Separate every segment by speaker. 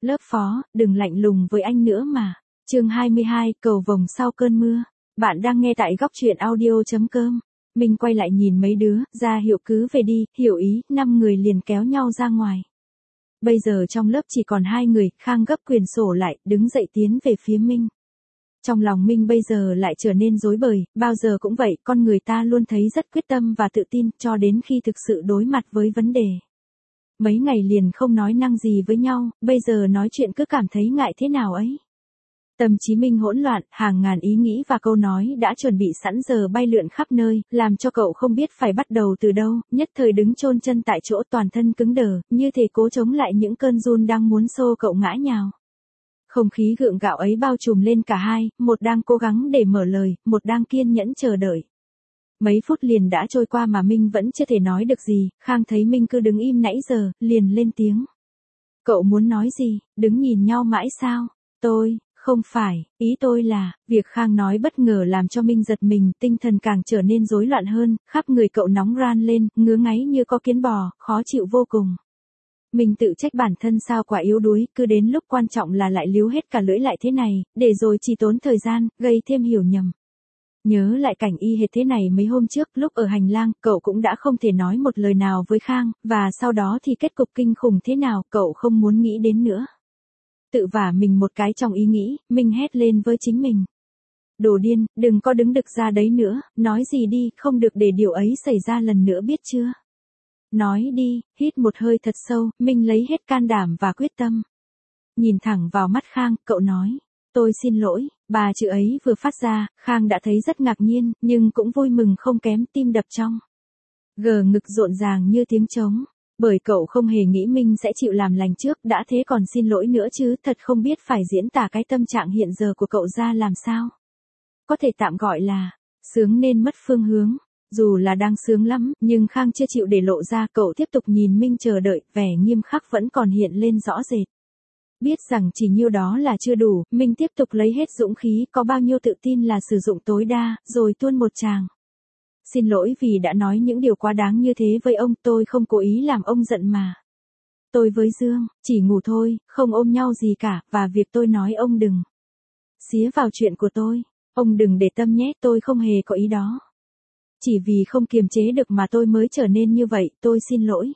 Speaker 1: Lớp phó, đừng lạnh lùng với anh nữa mà. Chương 22, cầu vồng sau cơn mưa. Bạn đang nghe tại góc truyện audio.com. Mình quay lại nhìn mấy đứa, ra hiệu cứ về đi, hiểu ý, 5 người liền kéo nhau ra ngoài. Bây giờ trong lớp chỉ còn 2 người, Khang gấp quyển sổ lại, đứng dậy tiến về phía Minh. Trong lòng Minh bây giờ lại trở nên rối bời, bao giờ cũng vậy, con người ta luôn thấy rất quyết tâm và tự tin, cho đến khi thực sự đối mặt với vấn đề. Mấy ngày liền không nói năng gì với nhau, bây giờ nói chuyện cứ cảm thấy ngại thế nào ấy. Tâm trí Minh hỗn loạn, hàng ngàn ý nghĩ và câu nói đã chuẩn bị sẵn giờ bay lượn khắp nơi, làm cho cậu không biết phải bắt đầu từ đâu, nhất thời đứng chôn chân tại chỗ, toàn thân cứng đờ, như thể cố chống lại những cơn run đang muốn xô cậu ngã nhào. Không khí gượng gạo ấy bao trùm lên cả hai, một đang cố gắng để mở lời, một đang kiên nhẫn chờ đợi. Mấy phút liền đã trôi qua mà Minh vẫn chưa thể nói được gì, Khang thấy Minh cứ đứng im nãy giờ, liền lên tiếng. Cậu muốn nói gì, đứng nhìn nhau mãi sao? Không phải, ý tôi là, việc Khang nói bất ngờ làm cho Minh giật mình, tinh thần càng trở nên rối loạn hơn, khắp người cậu nóng ran lên, ngứa ngáy như có kiến bò, khó chịu vô cùng. Mình tự trách bản thân sao quả yếu đuối, cứ đến lúc quan trọng là lại líu hết cả lưỡi lại thế này, để rồi chỉ tốn thời gian, gây thêm hiểu nhầm. Nhớ lại cảnh y hệt thế này mấy hôm trước, lúc ở hành lang, cậu cũng đã không thể nói một lời nào với Khang, và sau đó thì kết cục kinh khủng thế nào, cậu không muốn nghĩ đến nữa. Tự vả mình một cái trong ý nghĩ, Minh hét lên với chính mình. Đồ điên, đừng có đứng đực ra đấy nữa, nói gì đi, không được để điều ấy xảy ra lần nữa biết chưa? Nói đi, hít một hơi thật sâu, Minh lấy hết can đảm và quyết tâm. Nhìn thẳng vào mắt Khang, cậu nói. Tôi xin lỗi, ba chữ ấy vừa phát ra, Khang đã thấy rất ngạc nhiên, nhưng cũng vui mừng không kém, tim đập trong ngực rộn ràng như tiếng trống. Bởi cậu không hề nghĩ Minh sẽ chịu làm lành trước, đã thế còn xin lỗi nữa chứ, thật không biết phải diễn tả cái tâm trạng hiện giờ của cậu ra làm sao. Có thể tạm gọi là, sướng nên mất phương hướng. Dù là đang sướng lắm, nhưng Khang chưa chịu để lộ ra, cậu tiếp tục nhìn Minh chờ đợi, vẻ nghiêm khắc vẫn còn hiện lên rõ rệt. Biết rằng chỉ nhiêu đó là chưa đủ, Minh tiếp tục lấy hết dũng khí, có bao nhiêu tự tin là sử dụng tối đa, rồi tuôn một tràng. Xin lỗi vì đã nói những điều quá đáng như thế với ông, tôi không cố ý làm ông giận mà. Tôi với Dương, chỉ ngủ thôi, không ôm nhau gì cả, và việc tôi nói ông đừng xía vào chuyện của tôi. Ông đừng để tâm nhé, tôi không hề có ý đó. Chỉ vì không kiềm chế được mà tôi mới trở nên như vậy, tôi xin lỗi.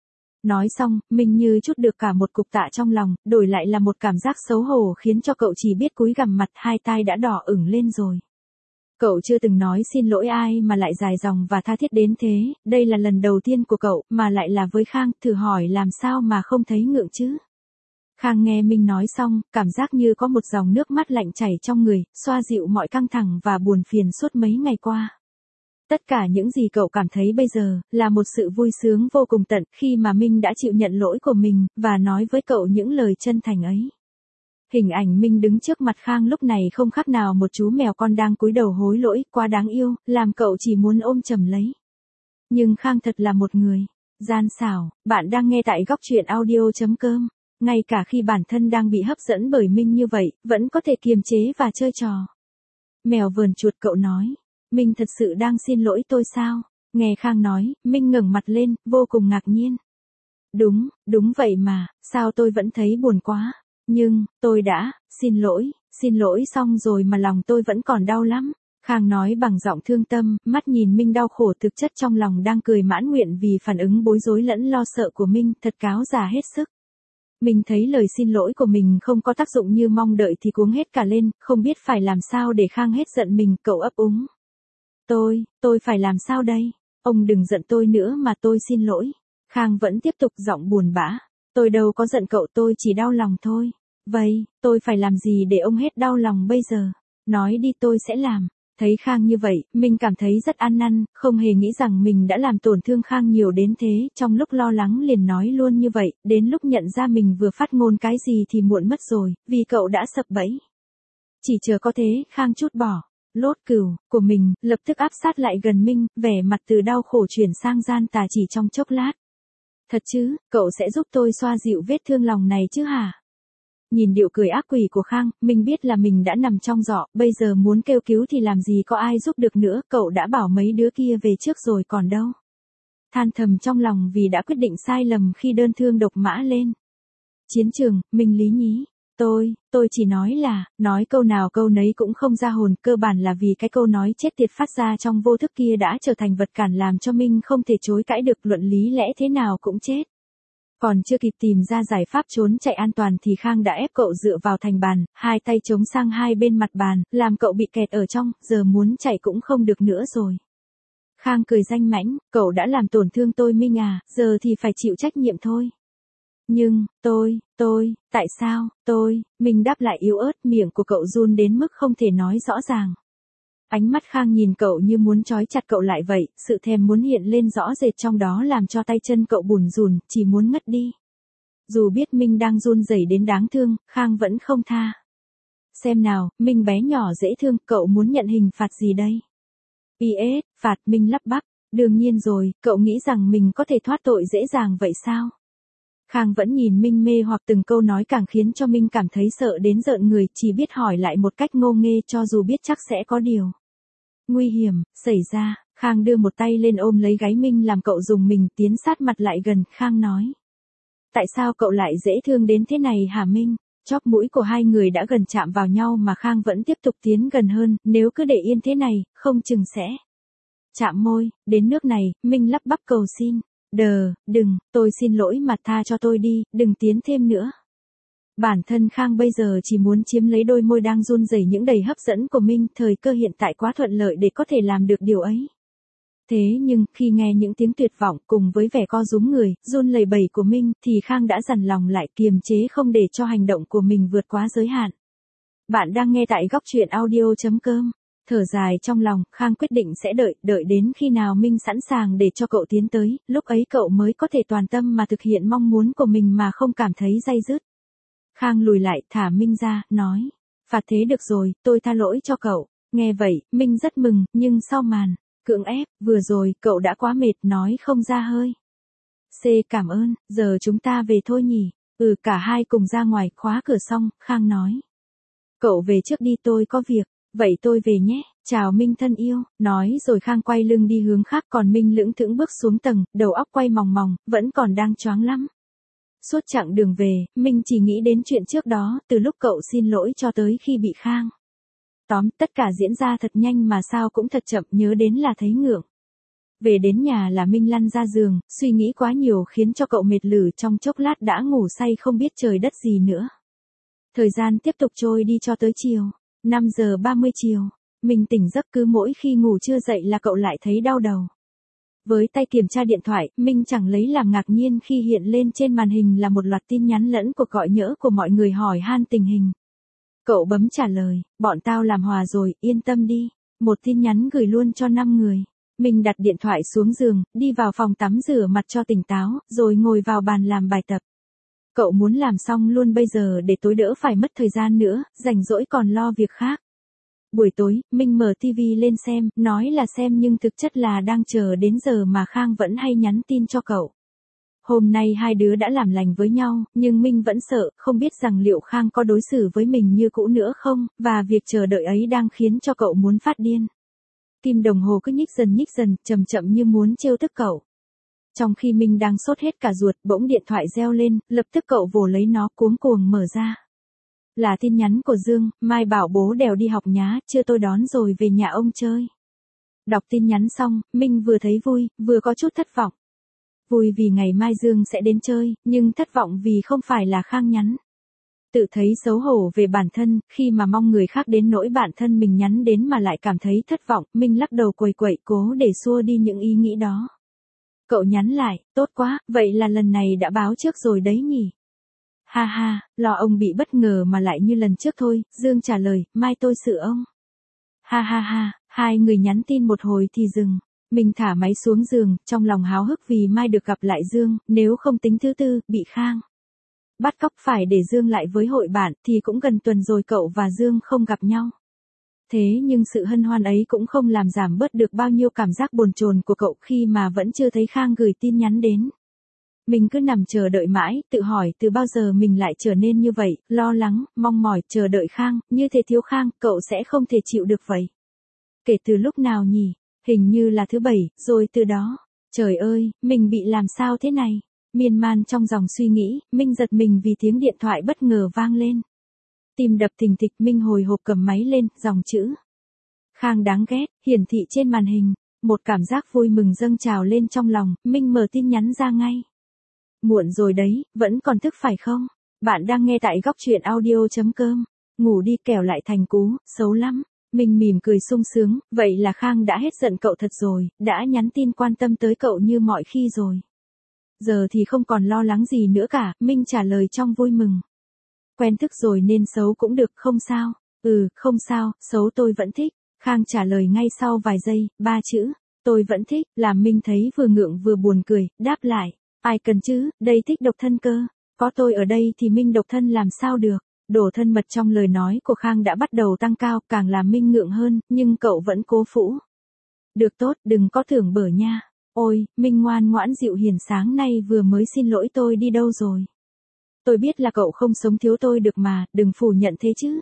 Speaker 1: Nói xong, Minh như trút được cả một cục tạ trong lòng, đổi lại là một cảm giác xấu hổ khiến cho cậu chỉ biết cúi gằm mặt, hai tai đã đỏ ửng lên rồi. Cậu chưa từng nói xin lỗi ai mà lại dài dòng và tha thiết đến thế, đây là lần đầu tiên của cậu, mà lại là với Khang, thử hỏi làm sao mà không thấy ngượng chứ. Khang nghe Minh nói xong, cảm giác như có một dòng nước mắt lạnh chảy trong người, xoa dịu mọi căng thẳng và buồn phiền suốt mấy ngày qua. Tất cả những gì cậu cảm thấy bây giờ, là một sự vui sướng vô cùng tận, khi mà Minh đã chịu nhận lỗi của mình, và nói với cậu những lời chân thành ấy. Hình ảnh Minh đứng trước mặt Khang lúc này không khác nào một chú mèo con đang cúi đầu hối lỗi, quá đáng yêu, làm cậu chỉ muốn ôm chầm lấy. Nhưng Khang thật là một người gian xảo. Bạn đang nghe tại góc truyện audio.com. Ngay cả khi bản thân đang bị hấp dẫn bởi Minh như vậy, vẫn có thể kiềm chế và chơi trò mèo vờn chuột, cậu nói. Minh thật sự đang xin lỗi tôi sao? Nghe Khang nói, Minh ngẩng mặt lên, vô cùng ngạc nhiên. Đúng vậy mà, sao tôi vẫn thấy buồn quá. Nhưng, tôi đã, xin lỗi xong rồi mà lòng tôi vẫn còn đau lắm. Khang nói bằng giọng thương tâm, mắt nhìn Minh đau khổ, thực chất trong lòng đang cười mãn nguyện vì phản ứng bối rối lẫn lo sợ của Minh, thật cáo già hết sức. Minh thấy lời xin lỗi của mình không có tác dụng như mong đợi thì cuống hết cả lên, không biết phải làm sao để Khang hết giận mình, cậu ấp úng. Tôi phải làm sao đây? Ông đừng giận tôi nữa mà tôi xin lỗi. Khang vẫn tiếp tục giọng buồn bã. Tôi đâu có giận cậu, tôi chỉ đau lòng thôi. Vậy, tôi phải làm gì để ông hết đau lòng bây giờ? Nói đi tôi sẽ làm. Thấy Khang như vậy, mình cảm thấy rất ăn năn, không hề nghĩ rằng mình đã làm tổn thương Khang nhiều đến thế, trong lúc lo lắng liền nói luôn như vậy, đến lúc nhận ra mình vừa phát ngôn cái gì thì muộn mất rồi, vì cậu đã sập bẫy. Chỉ chờ có thế, Khang trút bỏ lốt cừu của mình, lập tức áp sát lại gần Minh, vẻ mặt từ đau khổ chuyển sang gian tà chỉ trong chốc lát. Thật chứ, cậu sẽ giúp tôi xoa dịu vết thương lòng này chứ hả? Nhìn điệu cười ác quỷ của Khang, mình biết là mình đã nằm trong giỏ, bây giờ muốn kêu cứu thì làm gì có ai giúp được nữa, cậu đã bảo mấy đứa kia về trước rồi còn đâu. Than thầm trong lòng vì đã quyết định sai lầm khi đơn thương độc mã lên. chiến trường, Minh Lý nhí. Tôi chỉ nói câu nào câu nấy cũng không ra hồn, cơ bản là vì cái câu nói chết tiệt phát ra trong vô thức kia đã trở thành vật cản làm cho Minh không thể chối cãi được, luận lý lẽ thế nào cũng chết. Còn chưa kịp tìm ra giải pháp trốn chạy an toàn thì Khang đã ép cậu dựa vào thành bàn, hai tay chống sang hai bên mặt bàn, làm cậu bị kẹt ở trong, giờ muốn chạy cũng không được nữa rồi. Khang cười danh mãnh, cậu đã làm tổn thương tôi Minh à, giờ thì phải chịu trách nhiệm thôi. Nhưng, tại sao, Minh đáp lại yếu ớt, miệng của cậu run đến mức không thể nói rõ ràng. Ánh mắt Khang nhìn cậu như muốn trói chặt cậu lại vậy, sự thèm muốn hiện lên rõ rệt trong đó làm cho tay chân cậu bủn rủn, chỉ muốn ngất đi. Dù biết Minh đang run rẩy đến đáng thương, Khang vẫn không tha. Xem nào, Minh bé nhỏ dễ thương, cậu muốn nhận hình phạt gì đây? PS, phạt, Minh lắp bắp. Đương nhiên rồi, cậu nghĩ rằng mình có thể thoát tội dễ dàng vậy sao? Khang vẫn nhìn Minh mê hoặc từng câu nói càng khiến cho Minh cảm thấy sợ đến rợn người, chỉ biết hỏi lại một cách ngô nghê cho dù biết chắc sẽ có điều nguy hiểm xảy ra. Khang đưa một tay lên ôm lấy gáy Minh làm cậu dùng mình, tiến sát mặt lại gần. Khang nói. Tại sao cậu lại dễ thương đến thế này hả Minh? Chóp mũi của hai người đã gần chạm vào nhau mà Khang vẫn tiếp tục tiến gần hơn, nếu cứ để yên thế này, không chừng sẽ chạm môi. Đến nước này, Minh lắp bắp cầu xin. Đừng, tôi xin lỗi mà tha cho tôi đi, đừng tiến thêm nữa. Bản thân Khang bây giờ chỉ muốn chiếm lấy đôi môi đang run rẩy những đầy hấp dẫn của Minh, thời cơ hiện tại quá thuận lợi để có thể làm được điều ấy. Thế nhưng, khi nghe những tiếng tuyệt vọng cùng với vẻ co rúm người, run lẩy bẩy của Minh, thì Khang đã dằn lòng lại, kiềm chế không để cho hành động của mình vượt quá giới hạn. Bạn đang nghe tại góc truyện audio.com. Thở dài trong lòng, Khang quyết định sẽ đợi đến khi nào Minh sẵn sàng để cho cậu tiến tới, lúc ấy cậu mới có thể toàn tâm mà thực hiện mong muốn của mình mà không cảm thấy day dứt. Khang lùi lại, thả Minh ra, nói. Phạt thế được rồi, tôi tha lỗi cho cậu. Nghe vậy, Minh rất mừng, nhưng sau màn cưỡng ép, vừa rồi, cậu đã quá mệt, nói không ra hơi. Cảm ơn, giờ chúng ta về thôi nhỉ. Cả hai cùng ra ngoài, khóa cửa xong, Khang nói. Cậu về trước đi, tôi có việc. Vậy tôi về nhé, chào Minh thân yêu. Nói rồi Khang quay lưng đi hướng khác, còn Minh lững thững bước xuống tầng, đầu óc quay mòng mòng, vẫn còn đang choáng lắm. Suốt chặng đường về, Minh chỉ nghĩ đến chuyện trước đó, từ lúc cậu xin lỗi cho tới khi bị Khang tóm, tất cả diễn ra thật nhanh mà sao cũng thật chậm, nhớ đến là thấy ngượng. Về đến nhà là Minh lăn ra giường, suy nghĩ quá nhiều khiến cho cậu mệt lử, trong chốc lát đã ngủ say không biết trời đất gì nữa. Thời gian tiếp tục trôi đi cho tới chiều. 5 giờ 30 chiều, Minh tỉnh giấc, cứ mỗi khi ngủ chưa dậy là cậu lại thấy đau đầu. Với tay kiểm tra điện thoại, Minh chẳng lấy làm ngạc nhiên khi hiện lên trên màn hình là một loạt tin nhắn lẫn cuộc gọi nhỡ của mọi người hỏi han tình hình. Cậu bấm trả lời, bọn tao làm hòa rồi, yên tâm đi. Một tin nhắn gửi luôn cho 5 người. Minh đặt điện thoại xuống giường, đi vào phòng tắm rửa mặt cho tỉnh táo, rồi ngồi vào bàn làm bài tập. Cậu muốn làm xong luôn bây giờ để tối đỡ phải mất thời gian nữa, rảnh rỗi còn lo việc khác. Buổi tối, Minh mở TV lên xem, nói là xem nhưng thực chất là đang chờ đến giờ mà Khang vẫn hay nhắn tin cho cậu. Hôm nay hai đứa đã làm lành với nhau, nhưng Minh vẫn sợ, không biết rằng liệu Khang có đối xử với mình như cũ nữa không, và việc chờ đợi ấy đang khiến cho cậu muốn phát điên. Kim đồng hồ cứ nhích dần, chậm chậm như muốn trêu tức cậu. Trong khi Minh đang sốt hết cả ruột, bỗng điện thoại reo lên, lập tức cậu vồ lấy nó cuống cuồng mở ra. Là tin nhắn của Dương, mai bảo bố đèo đi học nhá, chưa tôi đón rồi về nhà ông chơi. Đọc tin nhắn xong, Minh vừa thấy vui, vừa có chút thất vọng. Vui vì ngày mai Dương sẽ đến chơi, nhưng thất vọng vì không phải là Khang nhắn. Tự thấy xấu hổ về bản thân, khi mà mong người khác đến nỗi bản thân mình nhắn đến mà lại cảm thấy thất vọng, Minh lắc đầu quẩy quẩy cố để xua đi những ý nghĩ đó. Cậu nhắn lại, tốt quá, vậy là lần này đã báo trước rồi đấy nhỉ. Ha ha, lo ông bị bất ngờ mà lại như lần trước thôi, Dương trả lời, mai tôi xử ông. Ha ha ha, hai người nhắn tin một hồi thì dừng. Mình thả máy xuống giường, trong lòng háo hức vì mai được gặp lại Dương, nếu không tính thứ tư, bị Khang bắt cóc phải để Dương lại với hội bạn, thì cũng gần tuần rồi cậu và Dương không gặp nhau. Thế nhưng sự hân hoan ấy cũng không làm giảm bớt được bao nhiêu cảm giác bồn chồn của cậu khi mà vẫn chưa thấy Khang gửi tin nhắn đến. Mình cứ nằm chờ đợi mãi, tự hỏi từ bao giờ mình lại trở nên như vậy, lo lắng, mong mỏi, chờ đợi Khang, như thế thiếu Khang, cậu sẽ không thể chịu được vậy. Kể từ lúc nào nhỉ? Hình như là thứ 7, rồi từ đó. Trời ơi, mình bị làm sao thế này? Miên man trong dòng suy nghĩ, Minh giật mình vì tiếng điện thoại bất ngờ vang lên. Tim đập thình thịch, Minh hồi hộp cầm máy lên, dòng chữ. Khang đáng ghét, hiển thị trên màn hình. Một cảm giác vui mừng dâng trào lên trong lòng, Minh mở tin nhắn ra ngay. Muộn rồi đấy, vẫn còn thức phải không? Bạn đang nghe tại góc truyện audio.com. Ngủ đi kẻo lại thành cú, xấu lắm. Minh mỉm cười sung sướng, vậy là Khang đã hết giận cậu thật rồi, đã nhắn tin quan tâm tới cậu như mọi khi rồi. Giờ thì không còn lo lắng gì nữa cả, Minh trả lời trong vui mừng. Quen thức rồi nên xấu cũng được, không sao. Không sao, xấu tôi vẫn thích. Khang trả lời ngay sau vài giây, 3 chữ. Tôi vẫn thích, làm Minh thấy vừa ngượng vừa buồn cười, đáp lại. Ai cần chứ, đây thích độc thân cơ. Có tôi ở đây thì Minh độc thân làm sao được. Độ thân mật trong lời nói của Khang đã bắt đầu tăng cao, càng làm Minh ngượng hơn, nhưng cậu vẫn cố phũ. Được tốt, đừng có tưởng bở nha. Ôi, Minh ngoan ngoãn dịu hiền, sáng nay vừa mới xin lỗi tôi đi đâu rồi. Tôi biết là cậu không sống thiếu tôi được mà, đừng phủ nhận thế chứ.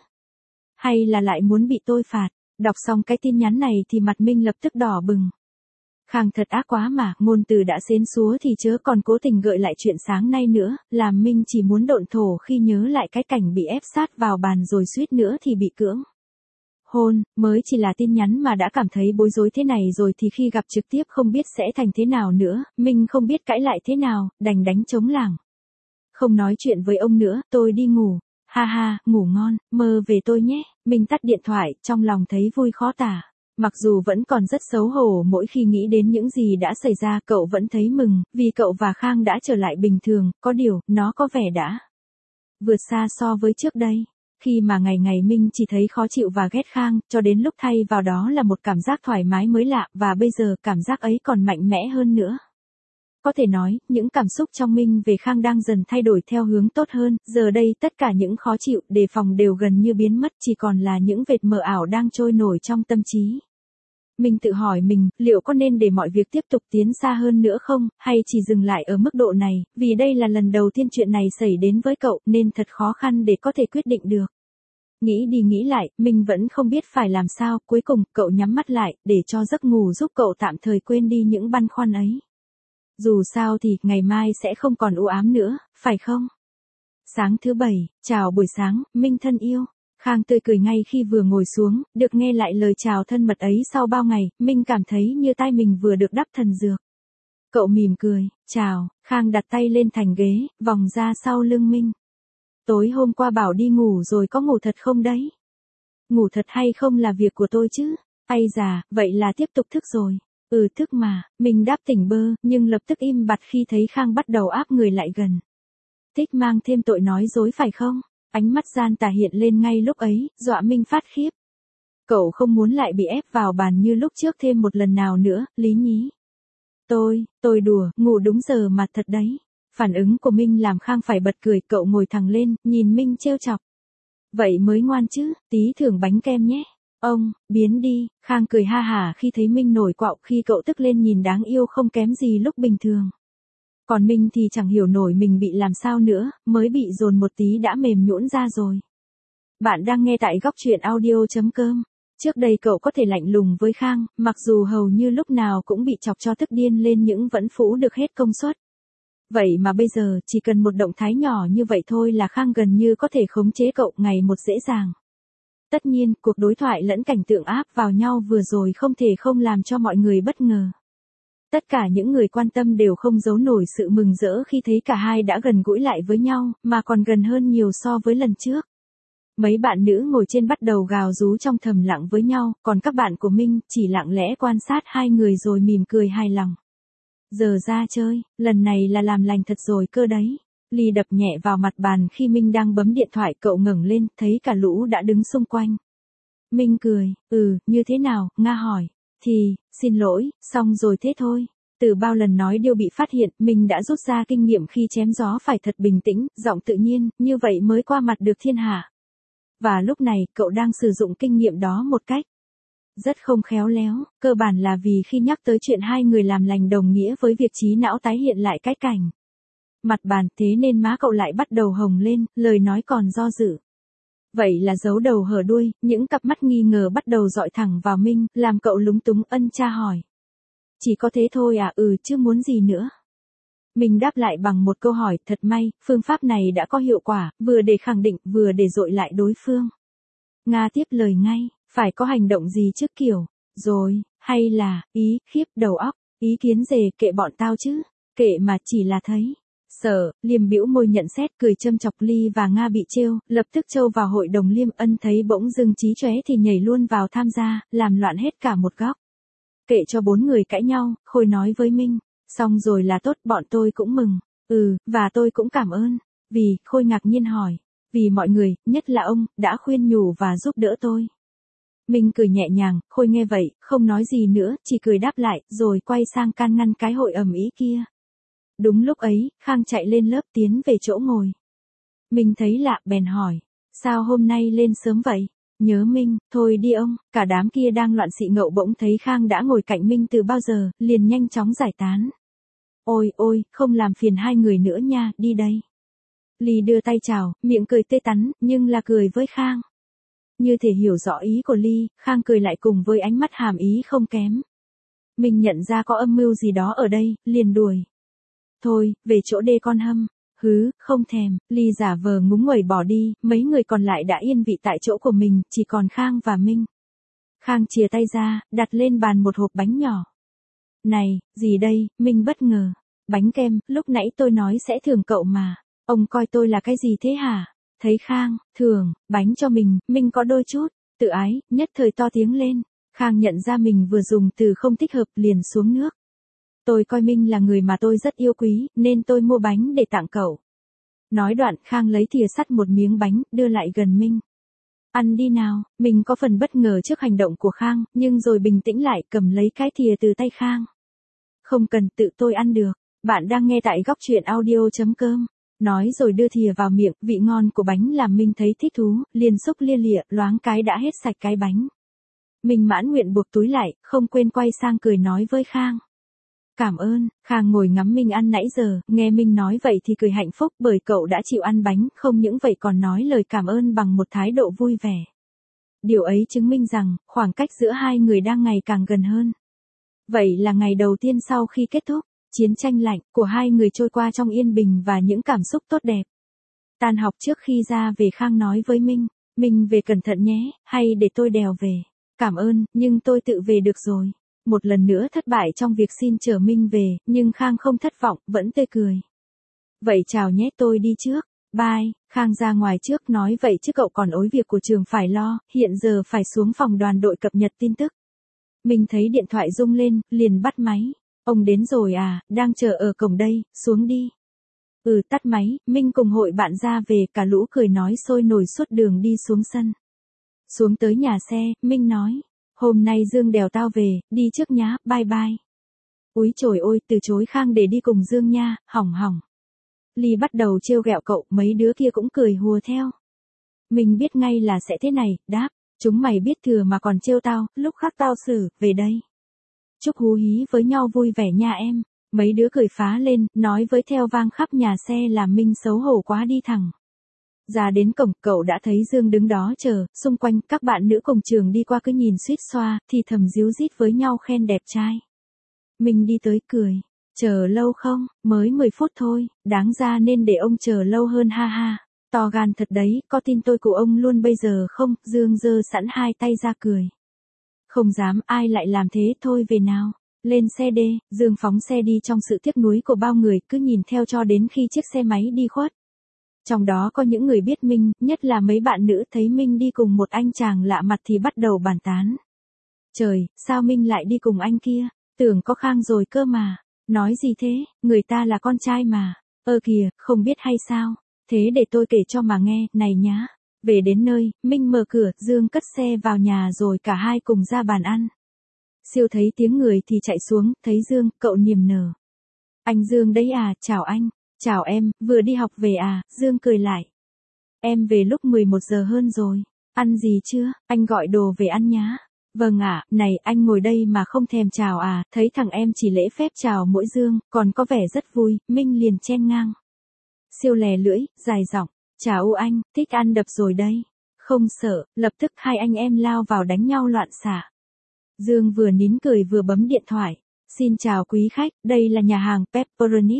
Speaker 1: Hay là lại muốn bị tôi phạt. Đọc xong cái tin nhắn này thì mặt Minh lập tức đỏ bừng. Khang thật ác quá mà, ngôn từ đã xến xúa thì chớ còn cố tình gợi lại chuyện sáng nay nữa, làm Minh chỉ muốn độn thổ khi nhớ lại cái cảnh bị ép sát vào bàn rồi suýt nữa thì bị cưỡng hôn. Mới chỉ là tin nhắn mà đã cảm thấy bối rối thế này rồi thì khi gặp trực tiếp không biết sẽ thành thế nào nữa, Minh không biết cãi lại thế nào, đành đánh trống lảng. Không nói chuyện với ông nữa, tôi đi ngủ. Ha ha, ngủ ngon, mơ về tôi nhé. Minh tắt điện thoại, trong lòng thấy vui khó tả. Mặc dù vẫn còn rất xấu hổ mỗi khi nghĩ đến những gì đã xảy ra, cậu vẫn thấy mừng, vì cậu và Khang đã trở lại bình thường, có điều, nó có vẻ đã vượt xa so với trước đây. Khi mà ngày ngày Minh chỉ thấy khó chịu và ghét Khang, cho đến lúc thay vào đó là một cảm giác thoải mái mới lạ, và bây giờ cảm giác ấy còn mạnh mẽ hơn nữa. Có thể nói, những cảm xúc trong Minh về Khang đang dần thay đổi theo hướng tốt hơn, giờ đây tất cả những khó chịu, đề phòng đều gần như biến mất, chỉ còn là những vệt mờ ảo đang trôi nổi trong tâm trí. Minh tự hỏi mình, liệu có nên để mọi việc tiếp tục tiến xa hơn nữa không, hay chỉ dừng lại ở mức độ này, vì đây là lần đầu tiên chuyện này xảy đến với cậu, nên thật khó khăn để có thể quyết định được. Nghĩ đi nghĩ lại, Minh vẫn không biết phải làm sao, cuối cùng, cậu nhắm mắt lại, để cho giấc ngủ giúp cậu tạm thời quên đi những băn khoăn ấy. Dù sao thì, ngày mai sẽ không còn u ám nữa, phải không? Sáng thứ 7, chào buổi sáng, Minh thân yêu. Khang tươi cười ngay khi vừa ngồi xuống, được nghe lại lời chào thân mật ấy sau bao ngày, Minh cảm thấy như tai mình vừa được đắp thần dược. Cậu mỉm cười, chào, Khang đặt tay lên thành ghế, vòng ra sau lưng Minh. Tối hôm qua bảo đi ngủ rồi, có ngủ thật không đấy? Ngủ thật hay không là việc của tôi chứ. Ây già, vậy là tiếp tục thức rồi. Thức mà, mình đáp tỉnh bơ, nhưng lập tức im bặt khi thấy Khang bắt đầu áp người lại gần. Thích mang thêm tội nói dối phải không? Ánh mắt gian tà hiện lên ngay lúc ấy, dọa Minh phát khiếp. Cậu không muốn lại bị ép vào bàn như lúc trước thêm một lần nào nữa, lý nhí. Tôi đùa, ngủ đúng giờ mà thật đấy. Phản ứng của Minh làm Khang phải bật cười, cậu ngồi thẳng lên, nhìn Minh trêu chọc. Vậy mới ngoan chứ, tí thưởng bánh kem nhé. Ông, biến đi, Khang cười ha hả khi thấy Minh nổi quạo, khi cậu tức lên nhìn đáng yêu không kém gì lúc bình thường. Còn Minh thì chẳng hiểu nổi mình bị làm sao nữa, mới bị dồn một tí đã mềm nhũn ra rồi. Bạn đang nghe tại góc truyện audio.com. Trước đây cậu có thể lạnh lùng với Khang, mặc dù hầu như lúc nào cũng bị chọc cho tức điên lên nhưng vẫn phũ được hết công suất. Vậy mà bây giờ, chỉ cần một động thái nhỏ như vậy thôi là Khang gần như có thể khống chế cậu ngày một dễ dàng. Tất nhiên, cuộc đối thoại lẫn cảnh tượng áp vào nhau vừa rồi không thể không làm cho mọi người bất ngờ. Tất cả những người quan tâm đều không giấu nổi sự mừng rỡ khi thấy cả hai đã gần gũi lại với nhau, mà còn gần hơn nhiều so với lần trước. Mấy bạn nữ ngồi trên bắt đầu gào rú trong thầm lặng với nhau, còn các bạn của Minh chỉ lặng lẽ quan sát hai người rồi mỉm cười hài lòng. Giờ ra chơi, lần này là làm lành thật rồi cơ đấy. Ly đập nhẹ vào mặt bàn khi Minh đang bấm điện thoại, cậu ngẩng lên, thấy cả lũ đã đứng xung quanh. Minh cười, như thế nào, Nga hỏi. Thì, xin lỗi, xong rồi thế thôi. Từ bao lần nói điều bị phát hiện, Minh đã rút ra kinh nghiệm khi chém gió phải thật bình tĩnh, giọng tự nhiên, như vậy mới qua mặt được thiên hạ. Và lúc này, cậu đang sử dụng kinh nghiệm đó một cách rất không khéo léo, cơ bản là vì khi nhắc tới chuyện hai người làm lành đồng nghĩa với việc trí não tái hiện lại cái cảnh mặt bàn, thế nên má cậu lại bắt đầu hồng lên, lời nói còn do dự. Vậy là giấu đầu hở đuôi, những cặp mắt nghi ngờ bắt đầu dọi thẳng vào Minh, làm cậu lúng túng ân cha hỏi. Chỉ có thế thôi à, chứ muốn gì nữa? Mình đáp lại bằng một câu hỏi, thật may, phương pháp này đã có hiệu quả, vừa để khẳng định, vừa để dội lại đối phương. Nga tiếp lời ngay, phải có hành động gì trước kiểu, rồi, hay là, ý, khiếp, đầu óc, ý kiến dề, kệ bọn tao chứ, kệ mà chỉ là thấy. Sợ, Liêm bĩu môi nhận xét, cười châm chọc Ly và Nga bị trêu, lập tức trâu vào hội đồng. Liêm Ân thấy bỗng dưng trí chóe thì nhảy luôn vào tham gia, làm loạn hết cả một góc. Kệ cho 4 người cãi nhau, Khôi nói với Minh, xong rồi là tốt, bọn tôi cũng mừng, và tôi cũng cảm ơn, vì, Khôi ngạc nhiên hỏi, vì mọi người, nhất là ông, đã khuyên nhủ và giúp đỡ tôi. Minh cười nhẹ nhàng, Khôi nghe vậy, không nói gì nữa, chỉ cười đáp lại, rồi quay sang can ngăn cái hội ầm ĩ kia. Đúng lúc ấy, Khang chạy lên lớp tiến về chỗ ngồi. Minh thấy lạ, bèn hỏi, sao hôm nay lên sớm vậy? Nhớ Minh, thôi đi ông, cả đám kia đang loạn xị ngậu bỗng thấy Khang đã ngồi cạnh Minh từ bao giờ, liền nhanh chóng giải tán. Ôi, không làm phiền hai người nữa nha, đi đây. Ly đưa tay chào, miệng cười tê tắn, nhưng là cười với Khang. Như thể hiểu rõ ý của Ly, Khang cười lại cùng với ánh mắt hàm ý không kém. Mình nhận ra có âm mưu gì đó ở đây, liền đuổi. Thôi, về chỗ đê con hâm. Không thèm, Ly giả vờ ngúng nguẩy bỏ đi, mấy người còn lại đã yên vị tại chỗ của mình, chỉ còn Khang và Minh. Khang chìa tay ra, đặt lên bàn một hộp bánh nhỏ. Này, gì đây, Minh bất ngờ. Bánh kem, lúc nãy tôi nói sẽ thưởng cậu mà. Ông coi tôi là cái gì thế hả? Thấy Khang, thưởng, bánh cho mình, Minh có đôi chút, tự ái, nhất thời to tiếng lên. Khang nhận ra mình vừa dùng từ không thích hợp liền xuống nước. Tôi coi Minh là người mà tôi rất yêu quý, nên tôi mua bánh để tặng cậu. Nói đoạn Khang lấy thìa sắt một miếng bánh, đưa lại gần Minh. Ăn đi nào, mình có phần bất ngờ trước hành động của Khang, nhưng rồi bình tĩnh lại cầm lấy cái thìa từ tay Khang. Không cần, tự tôi ăn được. Bạn đang nghe tại góc truyện audio.com. Nói rồi đưa thìa vào miệng, vị ngon của bánh làm Minh thấy thích thú, liền xúc lia lịa, loáng cái đã hết sạch cái bánh. Minh mãn nguyện buộc túi lại, không quên quay sang cười nói với Khang. Cảm ơn. Khang ngồi ngắm Minh ăn nãy giờ, nghe Minh nói vậy thì cười hạnh phúc bởi cậu đã chịu ăn bánh, không những vậy còn nói lời cảm ơn bằng một thái độ vui vẻ. Điều ấy chứng minh rằng, khoảng cách giữa hai người đang ngày càng gần hơn. Vậy là ngày đầu tiên sau khi kết thúc, chiến tranh lạnh của hai người trôi qua trong yên bình và những cảm xúc tốt đẹp. Tan học trước khi ra về Khang nói với Minh, Minh về cẩn thận nhé, hay để tôi đèo về. Cảm ơn, nhưng tôi tự về được rồi. Một lần nữa thất bại trong việc xin chở Minh về, nhưng Khang không thất vọng, vẫn tươi cười. Vậy chào nhé, tôi đi trước. Bye. Khang ra ngoài trước nói vậy chứ cậu còn ối việc của trường phải lo, hiện giờ phải xuống phòng đoàn đội cập nhật tin tức. Minh thấy điện thoại rung lên, liền bắt máy. Ông đến rồi à, đang chờ ở cổng đây, xuống đi. Tắt máy, Minh cùng hội bạn ra về, cả lũ cười nói sôi nổi suốt đường đi xuống sân. Xuống tới nhà xe, Minh nói. Hôm nay Dương đèo tao về, đi trước nhá, bye bye. Úi trời ơi, từ chối Khang để đi cùng Dương nha, hỏng. Ly bắt đầu trêu ghẹo cậu, mấy đứa kia cũng cười hùa theo. Mình biết ngay là sẽ thế này, đáp, chúng mày biết thừa mà còn trêu tao, lúc khác tao xử, về đây. Chúc hú hí với nhau vui vẻ nha em. Mấy đứa cười phá lên, nói với theo vang khắp nhà xe làm Minh xấu hổ quá đi thẳng. Ra đến cổng, cậu đã thấy Dương đứng đó chờ, xung quanh các bạn nữ cùng trường đi qua cứ nhìn suýt xoa, thì thầm díu dít với nhau khen đẹp trai. Mình đi tới cười, chờ lâu không, mới 10 phút thôi, đáng ra nên để ông chờ lâu hơn ha ha, to gan thật đấy, có tin tôi của ông luôn bây giờ không, Dương giơ sẵn hai tay ra cười. Không dám, ai lại làm thế, thôi về nào. Lên xe đê, Dương phóng xe đi trong sự tiếc nuối của bao người, cứ nhìn theo cho đến khi chiếc xe máy đi khuất. Trong đó có những người biết Minh, nhất là mấy bạn nữ thấy Minh đi cùng một anh chàng lạ mặt thì bắt đầu bàn tán. Trời, sao Minh lại đi cùng anh kia? Tưởng có Khang rồi cơ mà. Nói gì thế, người ta là con trai mà. Kìa, không biết hay sao? Thế để tôi kể cho mà nghe, này nhá. Về đến nơi, Minh mở cửa, Dương cất xe vào nhà rồi cả hai cùng ra bàn ăn. Siêu thấy tiếng người thì chạy xuống, thấy Dương, cậu niềm nở. Anh Dương đấy à, chào anh. Chào em, vừa đi học về à, Dương cười lại. Em về lúc 11 giờ hơn rồi. Ăn gì chưa, anh gọi đồ về ăn nhá. Vâng ạ, này anh ngồi đây mà không thèm chào à, thấy thằng em chỉ lễ phép chào mỗi Dương, còn có vẻ rất vui, Minh liền chen ngang. Siêu lè lưỡi, dài giọng, chào anh, thích ăn đập rồi đây. Không sợ, lập tức hai anh em lao vào đánh nhau loạn xạ. Dương vừa nín cười vừa bấm điện thoại. Xin chào quý khách, đây là nhà hàng Pepperonis.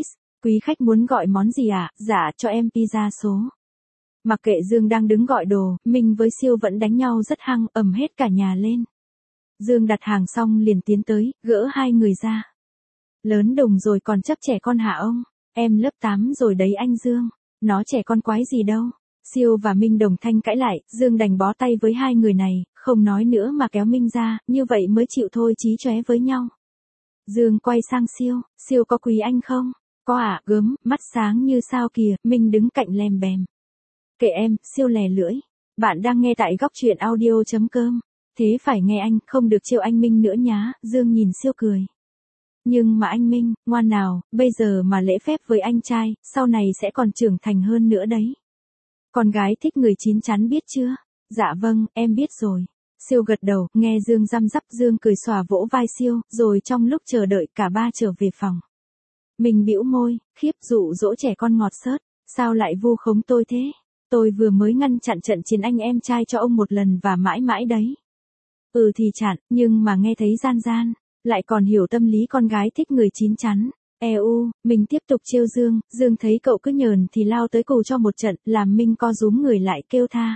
Speaker 1: Quý khách muốn gọi món gì ạ? Dạ, cho em pizza số. Mặc kệ Dương đang đứng gọi đồ, Minh với Siêu vẫn đánh nhau rất hăng, ầm hết cả nhà lên. Dương đặt hàng xong liền tiến tới, gỡ hai người ra. Lớn đùng rồi còn chấp trẻ con hả ông? Em lớp 8 rồi đấy anh Dương. Nó trẻ con quái gì đâu. Siêu và Minh đồng thanh cãi lại, Dương đành bó tay với hai người này, không nói nữa mà kéo Minh ra, như vậy mới chịu thôi chí chóe với nhau. Dương quay sang Siêu, Siêu có quý anh không? Có ạ, gớm, mắt sáng như sao kìa, Minh đứng cạnh lèm bèm. Kệ em, Siêu lè lưỡi. Bạn đang nghe tại góc truyện audio.com. Thế phải nghe anh, không được trêu anh Minh nữa nhá, Dương nhìn Siêu cười. Nhưng mà anh Minh, ngoan nào, bây giờ mà lễ phép với anh trai, sau này sẽ còn trưởng thành hơn nữa đấy. Con gái thích người chín chắn biết chưa? Dạ vâng, em biết rồi. Siêu gật đầu, nghe Dương răm rắp, Dương cười xòa vỗ vai Siêu, rồi trong lúc chờ đợi cả ba trở về phòng. Mình bĩu môi, khiếp, dụ dỗ trẻ con ngọt xớt, sao lại vu khống tôi thế? Tôi vừa mới ngăn chặn trận chiến anh em trai cho ông một lần và mãi mãi đấy. Ừ thì chặn, nhưng mà nghe thấy gian gian, lại còn hiểu tâm lý con gái thích người chín chắn. Mình tiếp tục trêu Dương, Dương thấy cậu cứ nhờn thì lao tới cù cho một trận, làm Minh co rúm người lại kêu tha.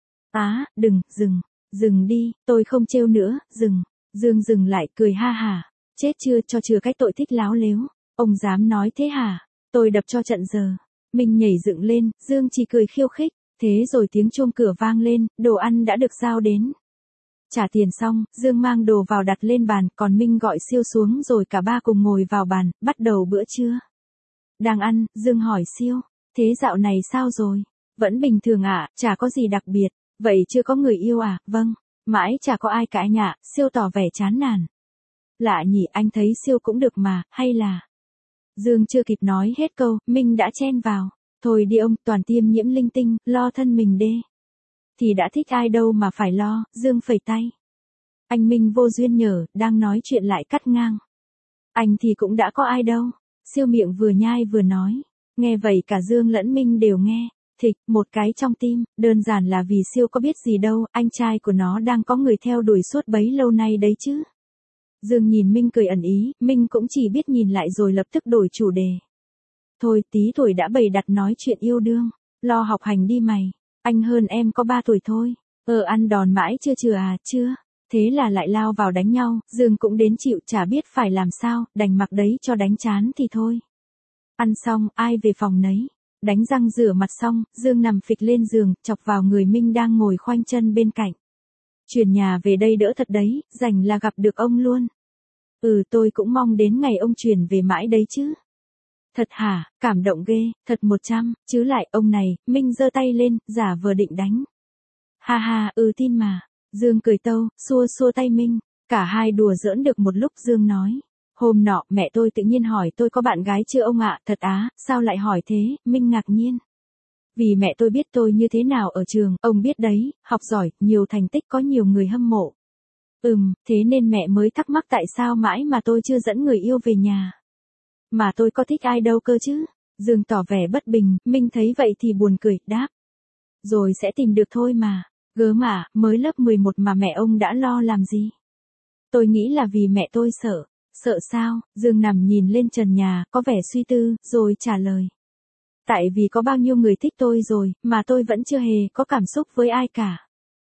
Speaker 1: Đừng, dừng đi, tôi không trêu nữa, dừng. Dương dừng lại cười ha hả, chết chưa cho chừa cái tội thích láo lếu, ông dám nói thế hả? Tôi đập cho trận giờ. Minh nhảy dựng lên, Dương chỉ cười khiêu khích, thế rồi tiếng chuông cửa vang lên, đồ ăn đã được giao đến. Trả tiền xong, Dương mang đồ vào đặt lên bàn, còn Minh gọi Siêu xuống rồi cả ba cùng ngồi vào bàn, bắt đầu bữa trưa. Đang ăn, Dương hỏi Siêu, thế dạo này sao rồi? Vẫn bình thường ạ, chả có gì đặc biệt. Vậy chưa có người yêu à? Vâng, mãi chả có ai cãi nhạ, Siêu tỏ vẻ chán nản. Lạ nhỉ, anh thấy Siêu cũng được mà, hay là... Dương chưa kịp nói hết câu, Minh đã chen vào. Thôi đi ông, toàn tiêm nhiễm linh tinh, lo thân mình đê. Thì đã thích ai đâu mà phải lo, Dương phẩy tay. Anh Minh vô duyên nhở, đang nói chuyện lại cắt ngang. Anh thì cũng đã có ai đâu. Siêu miệng vừa nhai vừa nói. Nghe vậy cả Dương lẫn Minh đều nghe. Thịch, một cái trong tim, đơn giản là vì Siêu có biết gì đâu, anh trai của nó đang có người theo đuổi suốt bấy lâu nay đấy chứ. Dương nhìn Minh cười ẩn ý, Minh cũng chỉ biết nhìn lại rồi lập tức đổi chủ đề. Thôi, tí tuổi đã bày đặt nói chuyện yêu đương, lo học hành đi mày, anh hơn em có 3 tuổi thôi. Ăn đòn mãi chưa à, chưa. Thế là lại lao vào đánh nhau, Dương cũng đến chịu, chả biết phải làm sao, đành mặc đấy cho đánh chán thì thôi. Ăn xong, ai về phòng nấy. Đánh răng rửa mặt xong, Dương nằm phịch lên giường, chọc vào người Minh đang ngồi khoanh chân bên cạnh. Chuyển nhà về đây đỡ thật đấy, rảnh là gặp được ông luôn. Tôi cũng mong đến ngày ông chuyển về mãi đấy chứ. Thật hả, cảm động ghê, thật 100, chứ lại, ông này, Minh giơ tay lên, giả vờ định đánh. Ha ha, tin mà. Dương cười tâu, xua tay Minh. Cả hai đùa giỡn được một lúc, Dương nói. Hôm nọ, mẹ tôi tự nhiên hỏi tôi có bạn gái chưa ông ạ, thật á, sao lại hỏi thế, Minh ngạc nhiên. Vì mẹ tôi biết tôi như thế nào ở trường, ông biết đấy, học giỏi, nhiều thành tích có nhiều người hâm mộ. Thế nên mẹ mới thắc mắc tại sao mãi mà tôi chưa dẫn người yêu về nhà. Mà tôi có thích ai đâu cơ chứ. Dương tỏ vẻ bất bình, Minh thấy vậy thì buồn cười, đáp. Rồi sẽ tìm được thôi mà. Gớm à, mới lớp 11 mà mẹ ông đã lo làm gì? Tôi nghĩ là vì mẹ tôi sợ. Sợ sao? Dương nằm nhìn lên trần nhà, có vẻ suy tư, rồi trả lời. Tại vì có bao nhiêu người thích tôi rồi, mà tôi vẫn chưa hề có cảm xúc với ai cả.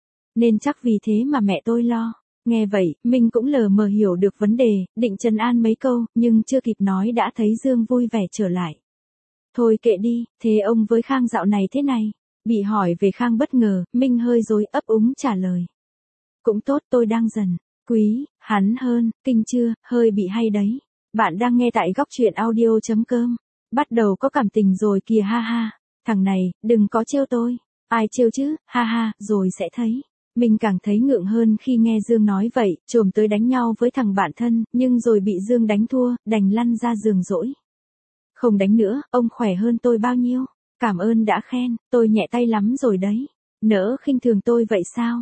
Speaker 1: Nên chắc vì thế mà mẹ tôi lo. Nghe vậy, Minh cũng lờ mờ hiểu được vấn đề, định trấn an mấy câu, nhưng chưa kịp nói đã thấy Dương vui vẻ trở lại. Thôi kệ đi, thế ông với Khang dạo này thế này? Bị hỏi về Khang bất ngờ, Minh hơi rối ấp úng trả lời. Cũng tốt, tôi đang dần quý hắn hơn, kinh chưa, hơi bị hay đấy. Bạn đang nghe tại góc truyện audio.com. Bắt đầu có cảm tình rồi kìa ha ha. Thằng này, đừng có trêu tôi. Ai trêu chứ, ha ha, rồi sẽ thấy. Mình càng thấy ngượng hơn khi nghe Dương nói vậy, trồm tới đánh nhau với thằng bạn thân, nhưng rồi bị Dương đánh thua, đành lăn ra giường dỗi. Không đánh nữa, ông khỏe hơn tôi bao nhiêu. Cảm ơn đã khen, tôi nhẹ tay lắm rồi đấy. Nỡ khinh thường tôi vậy sao?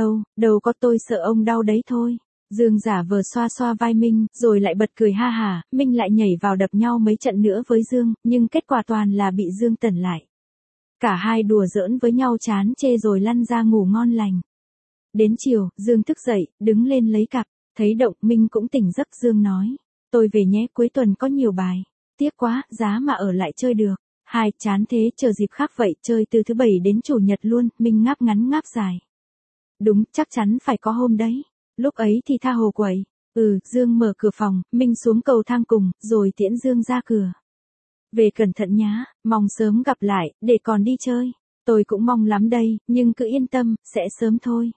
Speaker 1: Đâu có, tôi sợ ông đau đấy thôi. Dương giả vờ xoa vai Minh, rồi lại bật cười ha hả, Minh lại nhảy vào đập nhau mấy trận nữa với Dương, nhưng kết quả toàn là bị Dương tẩn lại. Cả hai đùa giỡn với nhau chán chê rồi lăn ra ngủ ngon lành. Đến chiều, Dương thức dậy, đứng lên lấy cặp, thấy động, Minh cũng tỉnh giấc. Dương nói, tôi về nhé, cuối tuần có nhiều bài. Tiếc quá, giá mà ở lại chơi được. 2. Chán thế, chờ dịp khác vậy, chơi từ thứ bảy đến chủ nhật luôn, Minh ngáp ngắn ngáp dài. Đúng, chắc chắn phải có hôm đấy. Lúc ấy thì tha hồ quậy. Dương mở cửa phòng, Minh xuống cầu thang cùng, rồi tiễn Dương ra cửa. Về cẩn thận nhá, mong sớm gặp lại, để còn đi chơi. Tôi cũng mong lắm đây, nhưng cứ yên tâm, sẽ sớm thôi.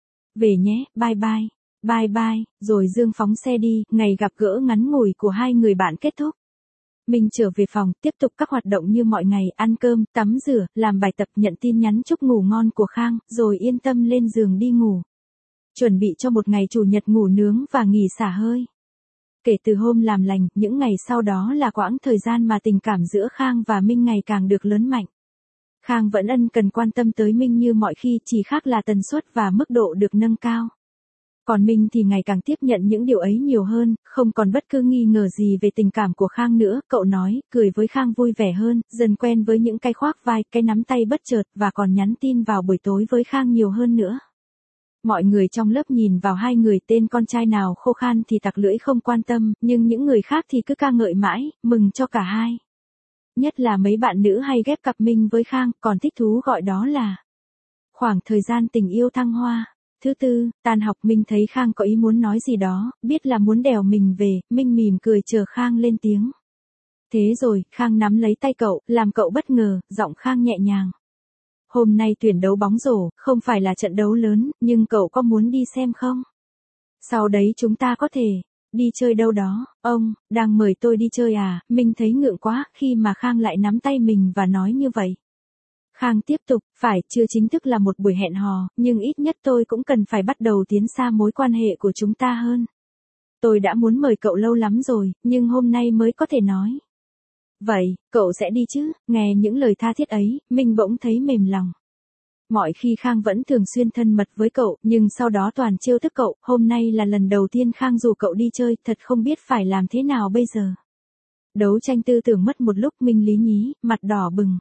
Speaker 1: Về nhé, bye bye. Bye bye, rồi Dương phóng xe đi, ngày gặp gỡ ngắn ngủi của hai người bạn kết thúc. Mình trở về phòng, tiếp tục các hoạt động như mọi ngày, ăn cơm, tắm rửa, làm bài tập, nhận tin nhắn chúc ngủ ngon của Khang, rồi yên tâm lên giường đi ngủ. Chuẩn bị cho một ngày chủ nhật ngủ nướng và nghỉ xả hơi. Kể từ hôm làm lành, những ngày sau đó là quãng thời gian mà tình cảm giữa Khang và Minh ngày càng được lớn mạnh. Khang vẫn ân cần quan tâm tới Minh như mọi khi, chỉ khác là tần suất và mức độ được nâng cao. Còn Minh thì ngày càng tiếp nhận những điều ấy nhiều hơn, không còn bất cứ nghi ngờ gì về tình cảm của Khang nữa, cậu nói, cười với Khang vui vẻ hơn, dần quen với những cái khoác vai, cái nắm tay bất chợt và còn nhắn tin vào buổi tối với Khang nhiều hơn nữa. Mọi người trong lớp nhìn vào hai người, tên con trai nào khô khan thì tặc lưỡi không quan tâm, nhưng những người khác thì cứ ca ngợi mãi, mừng cho cả hai. Nhất là mấy bạn nữ hay ghép cặp Minh với Khang, còn thích thú gọi đó là khoảng thời gian tình yêu thăng hoa. Thứ tư, tan học Minh thấy Khang có ý muốn nói gì đó, biết là muốn đèo mình về, Minh mỉm cười chờ Khang lên tiếng. Thế rồi, Khang nắm lấy tay cậu, làm cậu bất ngờ, giọng Khang nhẹ nhàng. Hôm nay tuyển đấu bóng rổ, không phải là trận đấu lớn, nhưng cậu có muốn đi xem không? Sau đấy chúng ta có thể đi chơi đâu đó. Ông, đang mời tôi đi chơi à? Minh thấy ngượng quá khi mà Khang lại nắm tay mình và nói như vậy. Khang tiếp tục, phải, chưa chính thức là một buổi hẹn hò, nhưng ít nhất tôi cũng cần phải bắt đầu tiến xa mối quan hệ của chúng ta hơn. Tôi đã muốn mời cậu lâu lắm rồi, nhưng hôm nay mới có thể nói. Vậy, cậu sẽ đi chứ? Nghe những lời tha thiết ấy, Minh bỗng thấy mềm lòng. Mọi khi Khang vẫn thường xuyên thân mật với cậu, nhưng sau đó toàn trêu tức cậu, hôm nay là lần đầu tiên Khang rủ cậu đi chơi, thật không biết phải làm thế nào bây giờ. Đấu tranh tư tưởng mất một lúc, Minh lý nhí, mặt đỏ bừng.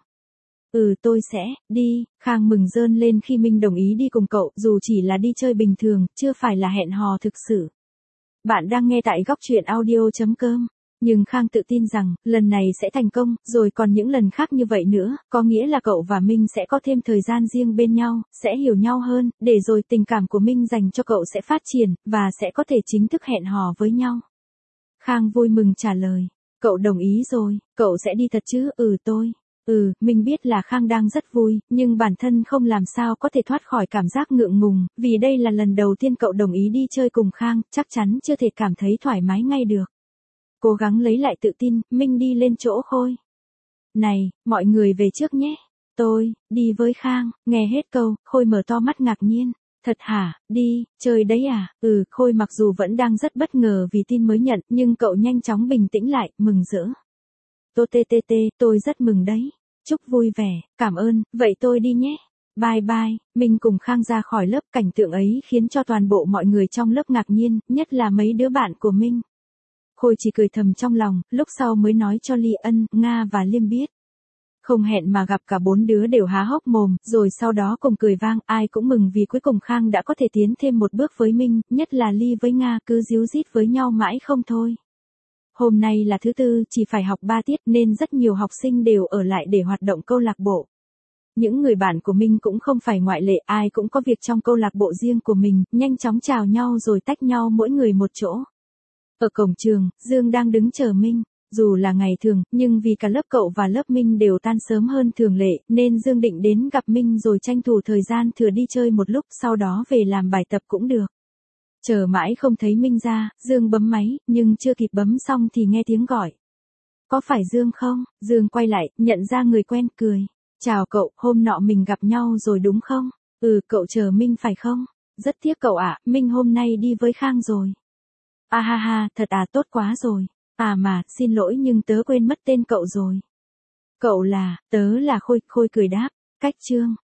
Speaker 1: Tôi sẽ đi. Khang mừng rơn lên khi Minh đồng ý đi cùng cậu, dù chỉ là đi chơi bình thường, chưa phải là hẹn hò thực sự. Bạn đang nghe tại góc truyện audio.com. Nhưng Khang tự tin rằng, lần này sẽ thành công, rồi còn những lần khác như vậy nữa, có nghĩa là cậu và Minh sẽ có thêm thời gian riêng bên nhau, sẽ hiểu nhau hơn, để rồi tình cảm của Minh dành cho cậu sẽ phát triển, và sẽ có thể chính thức hẹn hò với nhau. Khang vui mừng trả lời, cậu đồng ý rồi, cậu sẽ đi thật chứ? Minh biết là Khang đang rất vui, nhưng bản thân không làm sao có thể thoát khỏi cảm giác ngượng ngùng, vì đây là lần đầu tiên cậu đồng ý đi chơi cùng Khang, chắc chắn chưa thể cảm thấy thoải mái ngay được. Cố gắng lấy lại tự tin, Minh đi lên chỗ Khôi. Này, mọi người về trước nhé. Tôi, đi với Khang, nghe hết câu, Khôi mở to mắt ngạc nhiên. Thật hả, đi, chơi đấy à? Khôi mặc dù vẫn đang rất bất ngờ vì tin mới nhận, nhưng cậu nhanh chóng bình tĩnh lại, mừng rỡ. Tôi rất mừng đấy. Chúc vui vẻ, cảm ơn, vậy tôi đi nhé. Bye bye. Minh cùng Khang ra khỏi lớp, cảnh tượng ấy khiến cho toàn bộ mọi người trong lớp ngạc nhiên, nhất là mấy đứa bạn của Minh. Khôi chỉ cười thầm trong lòng, lúc sau mới nói cho Ly Ân, Nga và Liêm biết. Không hẹn mà gặp cả bốn đứa đều há hốc mồm, rồi sau đó cùng cười vang, ai cũng mừng vì cuối cùng Khang đã có thể tiến thêm một bước với Minh, nhất là Ly với Nga cứ díu dít với nhau mãi không thôi. Hôm nay là thứ tư, chỉ phải học 3 tiết nên rất nhiều học sinh đều ở lại để hoạt động câu lạc bộ. Những người bạn của Minh cũng không phải ngoại lệ, ai cũng có việc trong câu lạc bộ riêng của mình, nhanh chóng chào nhau rồi tách nhau mỗi người một chỗ. Ở cổng trường, Dương đang đứng chờ Minh. Dù là ngày thường, nhưng vì cả lớp cậu và lớp Minh đều tan sớm hơn thường lệ, nên Dương định đến gặp Minh rồi tranh thủ thời gian thừa đi chơi một lúc, sau đó về làm bài tập cũng được. Chờ mãi không thấy Minh ra, Dương bấm máy, nhưng chưa kịp bấm xong thì nghe tiếng gọi. Có phải Dương không? Dương quay lại, nhận ra người quen, cười. Chào cậu, hôm nọ mình gặp nhau rồi đúng không? Cậu chờ Minh phải không? Rất tiếc cậu ạ, Minh hôm nay đi với Khang rồi. À ha ha, thật à, tốt quá rồi. À mà, xin lỗi nhưng tớ quên mất tên cậu rồi. Cậu là, tớ là Khôi, Khôi cười đáp. Cách Chương.